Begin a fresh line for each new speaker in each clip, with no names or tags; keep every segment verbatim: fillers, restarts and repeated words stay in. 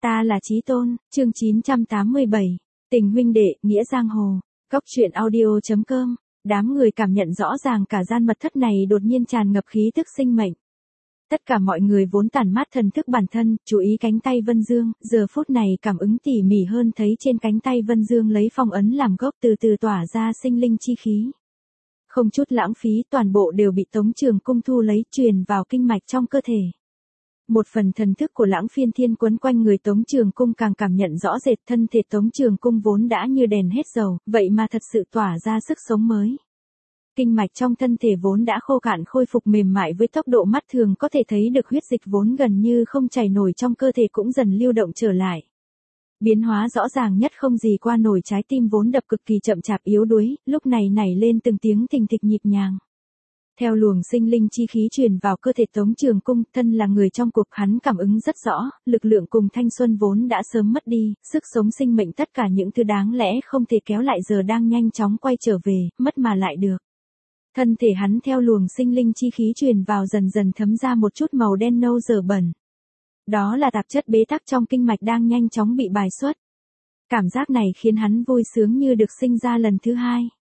Ta là Chí Tôn, chương chín trăm tám mươi bảy, tình huynh đệ, nghĩa giang hồ. Cốc truyện audio chấm com. Đám người cảm nhận rõ ràng cả gian mật thất này đột nhiên tràn ngập khí tức sinh mệnh. Tất cả mọi người vốn tản mát thần thức bản thân, chú ý cánh tay Vân Dương, giờ phút này cảm ứng tỉ mỉ hơn thấy trên cánh tay Vân Dương lấy phong ấn làm gốc từ từ tỏa ra sinh linh chi khí. Không chút lãng phí, toàn bộ đều bị Tống Trường Cung thu lấy, truyền vào kinh mạch trong cơ thể. Một phần thần thức của Lãng Phiên Thiên quấn quanh người Tống Trường Cung càng cảm nhận rõ rệt thân thể Tống Trường Cung vốn đã như đèn hết dầu, vậy mà thật sự tỏa ra sức sống mới. Kinh mạch trong thân thể vốn đã khô cạn khôi phục mềm mại với tốc độ mắt thường có thể thấy được, huyết dịch vốn gần như không chảy nổi trong cơ thể cũng dần lưu động trở lại. Biến hóa rõ ràng nhất không gì qua nổi trái tim vốn đập cực kỳ chậm chạp yếu đuối, lúc này nảy lên từng tiếng thình thịch nhịp nhàng. Theo luồng sinh linh chi khí truyền vào cơ thể Tống Trường Cung, thân là người trong cuộc hắn cảm ứng rất rõ, lực lượng cùng thanh xuân vốn đã sớm mất đi, sức sống sinh mệnh tất cả những thứ đáng lẽ không thể kéo lại giờ đang nhanh chóng quay trở về, mất mà lại được. Thân thể hắn theo luồng sinh linh chi khí truyền vào dần dần thấm ra một chút màu đen nâu dở bẩn. Đó là tạp chất bế tắc trong kinh mạch đang nhanh chóng bị bài xuất. Cảm giác này khiến hắn vui sướng như được sinh ra lần thứ hai.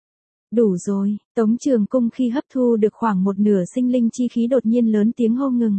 Đủ rồi, Tống Trường Cung khi hấp thu được khoảng một nửa sinh linh chi khí đột nhiên lớn tiếng hô ngừng.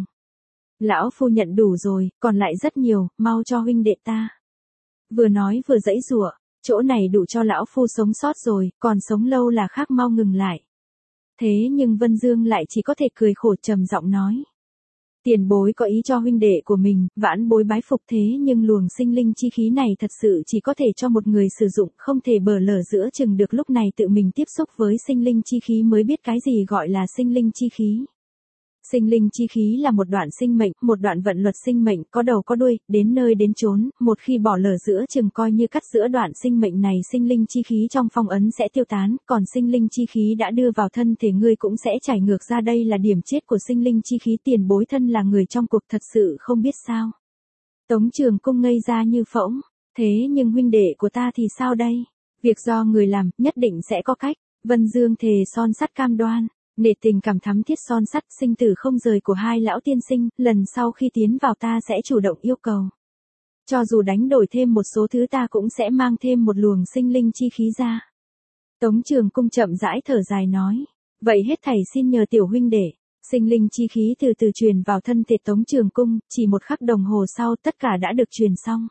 Lão phu nhận đủ rồi, còn lại rất nhiều, mau cho huynh đệ ta. Vừa nói vừa giãy giụa, chỗ này đủ cho lão phu sống sót rồi, còn sống lâu là khác, mau ngừng lại. Thế nhưng Vân Dương lại chỉ có thể cười khổ trầm giọng nói. Tiền bối có ý cho huynh đệ của mình, vãn bối bái phục, thế nhưng luồng sinh linh chi khí này thật sự chỉ có thể cho một người sử dụng, không thể bờ lờ giữa chừng được, lúc này tự mình tiếp xúc với sinh linh chi khí mới biết cái gì gọi là sinh linh chi khí. Sinh linh chi khí là một đoạn sinh mệnh, một đoạn vận luật sinh mệnh, có đầu có đuôi, đến nơi đến chốn, một khi bỏ lỡ giữa chừng coi như cắt giữa đoạn sinh mệnh này, sinh linh chi khí trong phong ấn sẽ tiêu tán, còn sinh linh chi khí đã đưa vào thân thể ngươi cũng sẽ chảy ngược ra, đây là điểm chết của sinh linh chi khí. Tiền bối thân là người trong cuộc thật sự không biết sao. Tống Trường Cung ngây ra như phỗng, thế nhưng huynh đệ của ta thì sao đây? Việc do người làm, nhất định sẽ có cách. Vân Dương thề son sắt cam đoan. Nể tình cảm thắm thiết son sắt, sinh tử không rời của hai lão tiên sinh, lần sau khi tiến vào ta sẽ chủ động yêu cầu. Cho dù đánh đổi thêm một số thứ ta cũng sẽ mang thêm một luồng sinh linh chi khí ra. Tống Trường Cung chậm rãi thở dài nói. Vậy hết thảy xin nhờ tiểu huynh đệ. Sinh linh chi khí từ từ truyền vào thân thể Tống Trường Cung, chỉ một khắc đồng hồ sau tất cả đã được truyền xong.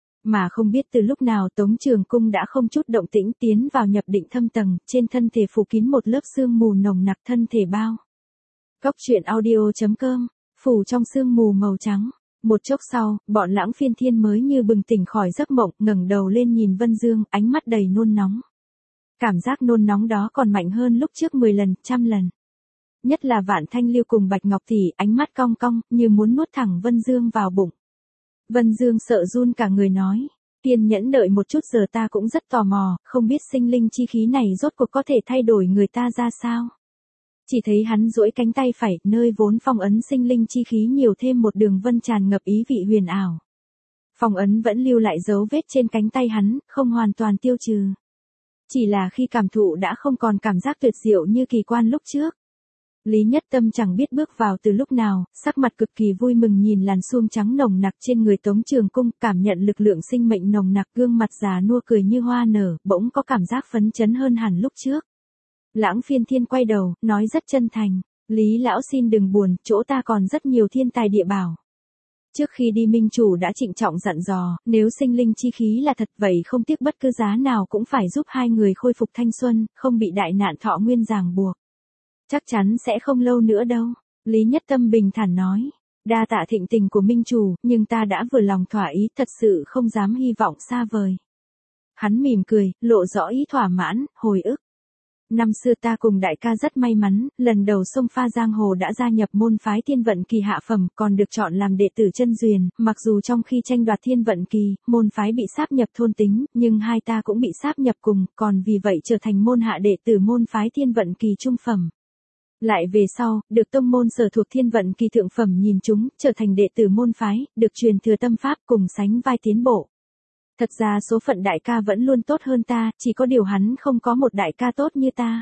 Mà không biết từ lúc nào Tống Trường Cung đã không chút động tĩnh tiến vào nhập định thâm tầng, trên thân thể phủ kín một lớp sương mù nồng nặc, thân thể bao. Cốc truyện audio chấm com, phủ trong sương mù màu trắng. Một chốc sau, bọn Lãng Phiên Thiên mới như bừng tỉnh khỏi giấc mộng, ngẩng đầu lên nhìn Vân Dương, ánh mắt đầy nôn nóng. Cảm giác nôn nóng đó còn mạnh hơn lúc trước mười lần, trăm lần. Nhất là Vạn Thanh Lưu cùng Bạch Ngọc Tỷ, ánh mắt cong cong, như muốn nuốt thẳng Vân Dương vào bụng. Vân Dương sợ run cả người nói, kiên nhẫn đợi một chút, giờ ta cũng rất tò mò, không biết sinh linh chi khí này rốt cuộc có thể thay đổi người ta ra sao. Chỉ thấy hắn duỗi cánh tay phải, nơi vốn phong ấn sinh linh chi khí nhiều thêm một đường vân tràn ngập ý vị huyền ảo. Phong ấn vẫn lưu lại dấu vết trên cánh tay hắn, không hoàn toàn tiêu trừ. Chỉ là khi cảm thụ đã không còn cảm giác tuyệt diệu như kỳ quan lúc trước. Lý Nhất Tâm chẳng biết bước vào từ lúc nào, sắc mặt cực kỳ vui mừng nhìn làn suông trắng nồng nặc trên người Tống Trường Cung, cảm nhận lực lượng sinh mệnh nồng nặc, gương mặt già nua cười như hoa nở, bỗng có cảm giác phấn chấn hơn hẳn lúc trước. Lãng Phiên Thiên quay đầu, nói rất chân thành, Lý lão xin đừng buồn, chỗ ta còn rất nhiều thiên tài địa bảo. Trước khi đi minh chủ đã trịnh trọng dặn dò, nếu sinh linh chi khí là thật vậy không tiếc bất cứ giá nào cũng phải giúp hai người khôi phục thanh xuân, không bị đại nạn thọ nguyên ràng buộc. Chắc chắn sẽ không lâu nữa đâu, Lý Nhất Tâm bình thản nói. Đa tạ thịnh tình của minh chủ, nhưng ta đã vừa lòng thỏa ý, thật sự không dám hy vọng xa vời. Hắn mỉm cười, lộ rõ ý thỏa mãn, hồi ức. Năm xưa ta cùng đại ca rất may mắn, lần đầu xông pha giang hồ đã gia nhập môn phái Thiên Vận Kỳ hạ phẩm, còn được chọn làm đệ tử chân duyên, mặc dù trong khi tranh đoạt Thiên Vận Kỳ, môn phái bị sáp nhập thôn tính, nhưng hai ta cũng bị sáp nhập cùng, còn vì vậy trở thành môn hạ đệ tử môn phái Thiên Vận Kỳ trung phẩm. Lại về sau, được tông môn sở thuộc Thiên Vận Kỳ thượng phẩm nhìn chúng, trở thành đệ tử môn phái, được truyền thừa tâm pháp cùng sánh vai tiến bộ. Thật ra số phận đại ca vẫn luôn tốt hơn ta, chỉ có điều hắn không có một đại ca tốt như ta.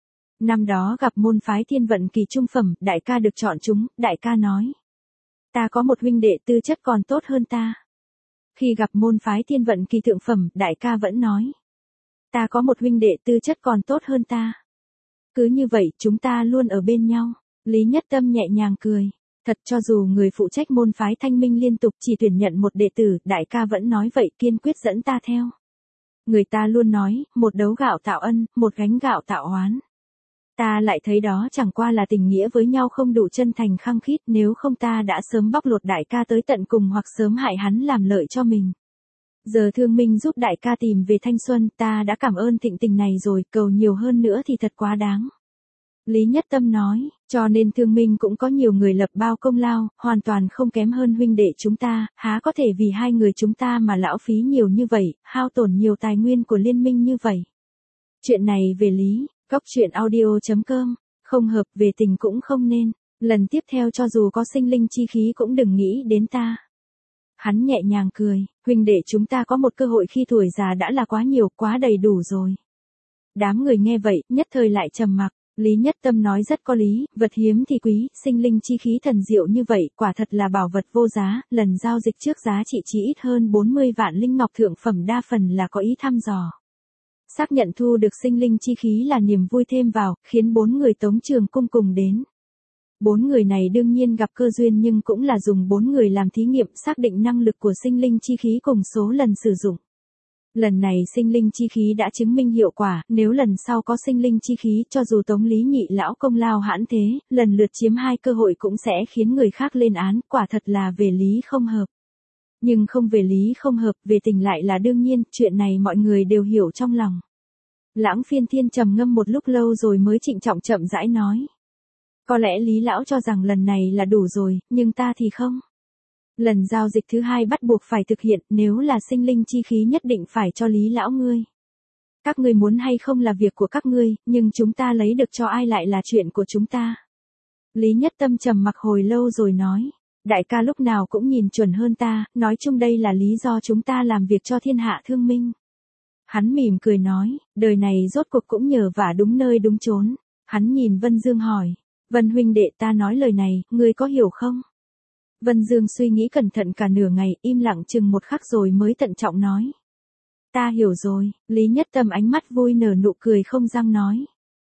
Năm đó gặp môn phái Thiên Vận Kỳ trung phẩm, đại ca được chọn chúng, đại ca nói. Ta có một huynh đệ tư chất còn tốt hơn ta. Khi gặp môn phái Thiên Vận Kỳ thượng phẩm, đại ca vẫn nói. Ta có một huynh đệ tư chất còn tốt hơn ta. Cứ như vậy chúng ta luôn ở bên nhau. Lý Nhất Tâm nhẹ nhàng cười. Thật, cho dù người phụ trách môn phái Thanh Minh liên tục chỉ tuyển nhận một đệ tử, đại ca vẫn nói vậy, kiên quyết dẫn ta theo. Người ta luôn nói, một đấu gạo tạo ân, một gánh gạo tạo oán. Ta lại thấy đó chẳng qua là tình nghĩa với nhau không đủ chân thành khăng khít, nếu không ta đã sớm bóc lột đại ca tới tận cùng hoặc sớm hại hắn làm lợi cho mình. Giờ Thương Minh giúp đại ca tìm về thanh xuân, ta đã cảm ơn thịnh tình này rồi, cầu nhiều hơn nữa thì thật quá đáng. Lý Nhất Tâm nói, cho nên Thương Minh cũng có nhiều người lập bao công lao, hoàn toàn không kém hơn huynh đệ chúng ta, há có thể vì hai người chúng ta mà lão phí nhiều như vậy, hao tổn nhiều tài nguyên của liên minh như vậy. Chuyện này về lý, góc truyện audio chấm com, không hợp về tình cũng không nên, lần tiếp theo cho dù có sinh linh chi khí cũng đừng nghĩ đến ta. Hắn nhẹ nhàng cười, huynh đệ chúng ta có một cơ hội khi tuổi già đã là quá nhiều, quá đầy đủ rồi. Đám người nghe vậy, nhất thời lại trầm mặc. Lý Nhất Tâm nói rất có lý, vật hiếm thì quý, sinh linh chi khí thần diệu như vậy, quả thật là bảo vật vô giá, lần giao dịch trước giá trị chỉ ít hơn bốn mươi vạn linh ngọc thượng phẩm, đa phần là có ý thăm dò. Xác nhận thu được sinh linh chi khí là niềm vui thêm vào, khiến bốn người Tống Trường Cung cùng đến. Bốn người này đương nhiên gặp cơ duyên nhưng cũng là dùng bốn người làm thí nghiệm xác định năng lực của sinh linh chi khí cùng số lần sử dụng. Lần này sinh linh chi khí đã chứng minh hiệu quả, nếu lần sau có sinh linh chi khí cho dù Tống Lý nhị lão công lao hãn thế, lần lượt chiếm hai cơ hội cũng sẽ khiến người khác lên án, quả thật là về lý không hợp. Nhưng không về lý không hợp, về tình lại là đương nhiên, chuyện này mọi người đều hiểu trong lòng. Lãng Phiên Thiên trầm ngâm một lúc lâu rồi mới trịnh trọng chậm rãi nói. Có lẽ Lý lão cho rằng lần này là đủ rồi, nhưng ta thì không. Lần giao dịch thứ hai bắt buộc phải thực hiện, nếu là sinh linh chi khí nhất định phải cho Lý lão ngươi. Các ngươi muốn hay không là việc của các ngươi, nhưng chúng ta lấy được cho ai lại là chuyện của chúng ta. Lý Nhất Tâm trầm mặc hồi lâu rồi nói, đại ca lúc nào cũng nhìn chuẩn hơn ta, nói chung đây là lý do chúng ta làm việc cho thiên hạ thương minh. Hắn mỉm cười nói, đời này rốt cuộc cũng nhờ vả đúng nơi đúng chốn. Hắn nhìn Vân Dương hỏi, Vân huynh đệ ta nói lời này, ngươi có hiểu không? Vân Dương suy nghĩ cẩn thận cả nửa ngày, im lặng chừng một khắc rồi mới tận trọng nói. Ta hiểu rồi, Lý Nhất Tâm ánh mắt vui nở nụ cười không răng nói.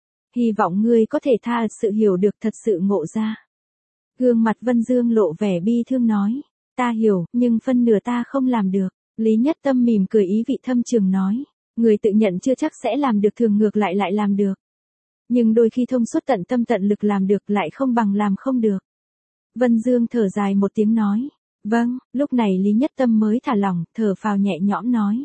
Hy vọng ngươi có thể tha sự hiểu được thật sự ngộ ra. Gương mặt Vân Dương lộ vẻ bi thương nói. Ta hiểu, nhưng phân nửa ta không làm được. Lý Nhất Tâm mỉm cười ý vị thâm trường nói. Người tự nhận chưa chắc sẽ làm được, thường ngược lại lại làm được. Nhưng đôi khi thông suốt tận tâm tận lực làm được lại không bằng làm không được. Vân Dương thở dài một tiếng nói. Vâng, lúc này Lý Nhất Tâm mới thả lỏng, thở phào nhẹ nhõm nói.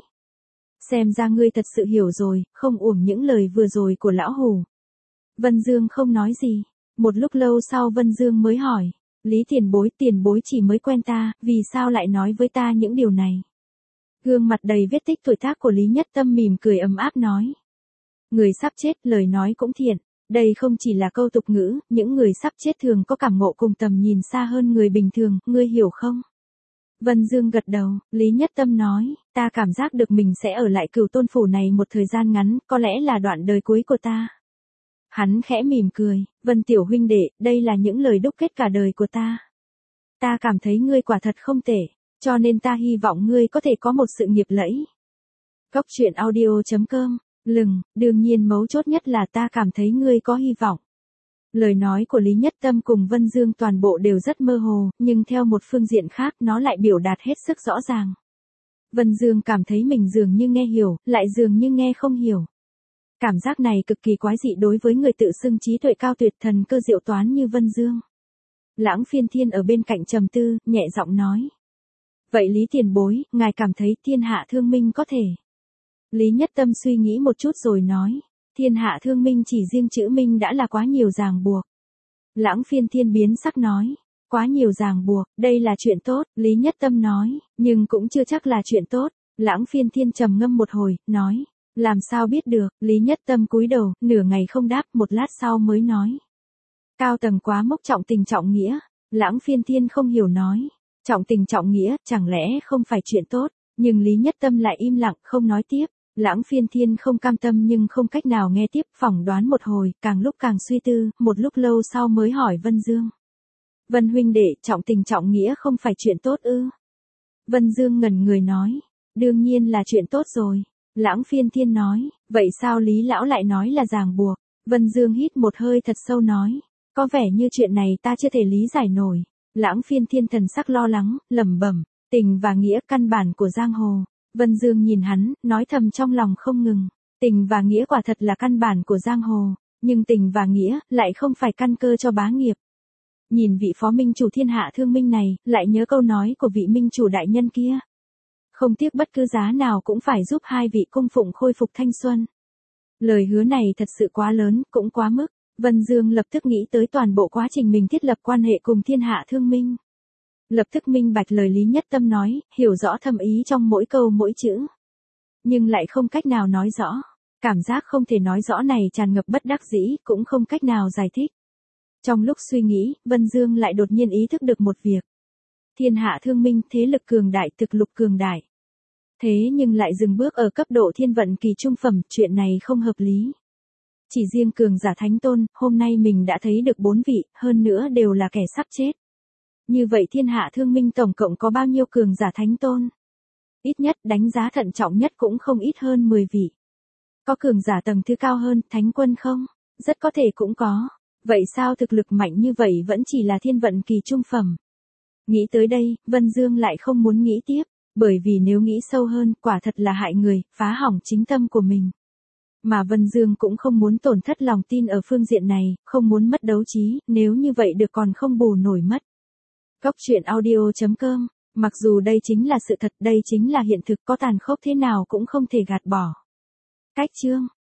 Xem ra ngươi thật sự hiểu rồi, không uổng những lời vừa rồi của lão hủ. Vân Dương không nói gì. Một lúc lâu sau Vân Dương mới hỏi. Lý tiền bối, tiền bối chỉ mới quen ta, vì sao lại nói với ta những điều này? Gương mặt đầy vết tích tuổi tác của Lý Nhất Tâm mỉm cười ấm áp nói. Người sắp chết, lời nói cũng thiện. Đây không chỉ là câu tục ngữ, những người sắp chết thường có cảm ngộ cùng tầm nhìn xa hơn người bình thường, ngươi hiểu không? Vân Dương gật đầu, Lý Nhất Tâm nói, ta cảm giác được mình sẽ ở lại Cửu Tôn Phủ này một thời gian ngắn, có lẽ là đoạn đời cuối của ta. Hắn khẽ mỉm cười, Vân tiểu huynh đệ, đây là những lời đúc kết cả đời của ta. Ta cảm thấy ngươi quả thật không tệ, cho nên ta hy vọng ngươi có thể có một sự nghiệp lẫy. Góc truyện audio chấm com. Lừng, đương nhiên mấu chốt nhất là ta cảm thấy ngươi có hy vọng. Lời nói của Lý Nhất Tâm cùng Vân Dương toàn bộ đều rất mơ hồ, nhưng theo một phương diện khác nó lại biểu đạt hết sức rõ ràng. Vân Dương cảm thấy mình dường như nghe hiểu, lại dường như nghe không hiểu. Cảm giác này cực kỳ quái dị đối với người tự xưng trí tuệ cao tuyệt thần cơ diệu toán như Vân Dương. Lãng Phiên Thiên ở bên cạnh trầm tư, nhẹ giọng nói. Vậy Lý tiền bối, ngài cảm thấy thiên hạ thương minh có thể? Lý Nhất Tâm suy nghĩ một chút rồi nói, thiên hạ thương minh chỉ riêng chữ minh đã là quá nhiều ràng buộc. Lãng Phiên Thiên biến sắc nói, quá nhiều ràng buộc, đây là chuyện tốt, Lý Nhất Tâm nói, nhưng cũng chưa chắc là chuyện tốt. Lãng Phiên Thiên trầm ngâm một hồi, nói, làm sao biết được, Lý Nhất Tâm cúi đầu, nửa ngày không đáp, một lát sau mới nói. Cao tầng quá mốc trọng tình trọng nghĩa, Lãng Phiên Thiên không hiểu nói, trọng tình trọng nghĩa, chẳng lẽ không phải chuyện tốt, nhưng Lý Nhất Tâm lại im lặng, không nói tiếp. Lãng Phiên Thiên không cam tâm nhưng không cách nào nghe tiếp, phỏng đoán một hồi, càng lúc càng suy tư, một lúc lâu sau mới hỏi Vân Dương. Vân huynh đệ, trọng tình trọng nghĩa không phải chuyện tốt ư? Vân Dương ngẩn người nói. Đương nhiên là chuyện tốt rồi. Lãng Phiên Thiên nói. Vậy sao Lý Lão lại nói là ràng buộc? Vân Dương hít một hơi thật sâu nói. Có vẻ như chuyện này ta chưa thể lý giải nổi. Lãng Phiên Thiên thần sắc lo lắng, lẩm bẩm. Tình và nghĩa căn bản của giang hồ. Vân Dương nhìn hắn, nói thầm trong lòng không ngừng. Tình và nghĩa quả thật là căn bản của giang hồ. Nhưng tình và nghĩa lại không phải căn cơ cho bá nghiệp. Nhìn vị phó minh chủ thiên hạ thương minh này, lại nhớ câu nói của vị minh chủ đại nhân kia. Không tiếc bất cứ giá nào cũng phải giúp hai vị cung phụng khôi phục thanh xuân. Lời hứa này thật sự quá lớn, cũng quá mức. Vân Dương lập tức nghĩ tới toàn bộ quá trình mình thiết lập quan hệ cùng thiên hạ thương minh. Lập tức minh bạch lời Lý Nhất Tâm nói, hiểu rõ thâm ý trong mỗi câu mỗi chữ. Nhưng lại không cách nào nói rõ. Cảm giác không thể nói rõ này tràn ngập bất đắc dĩ, cũng không cách nào giải thích. Trong lúc suy nghĩ, Vân Dương lại đột nhiên ý thức được một việc. Thiên hạ thương minh, thế lực cường đại, thực lục cường đại. Thế nhưng lại dừng bước ở cấp độ thiên vận kỳ trung phẩm, chuyện này không hợp lý. Chỉ riêng cường giả thánh tôn, hôm nay mình đã thấy được bốn vị, hơn nữa đều là kẻ sắp chết. Như vậy thiên hạ thương minh tổng cộng có bao nhiêu cường giả thánh tôn? Ít nhất đánh giá thận trọng nhất cũng không ít hơn mười vị. Có cường giả tầng thứ cao hơn, thánh quân không? Rất có thể cũng có. Vậy sao thực lực mạnh như vậy vẫn chỉ là thiên vận kỳ trung phẩm? Nghĩ tới đây, Vân Dương lại không muốn nghĩ tiếp, bởi vì nếu nghĩ sâu hơn, quả thật là hại người, phá hỏng chính tâm của mình. Mà Vân Dương cũng không muốn tổn thất lòng tin ở phương diện này, không muốn mất đấu trí, nếu như vậy được còn không bù nổi mất. Góc truyện audio chấm com, mặc dù đây chính là sự thật, đây chính là hiện thực, có tàn khốc thế nào cũng không thể gạt bỏ. Cách chương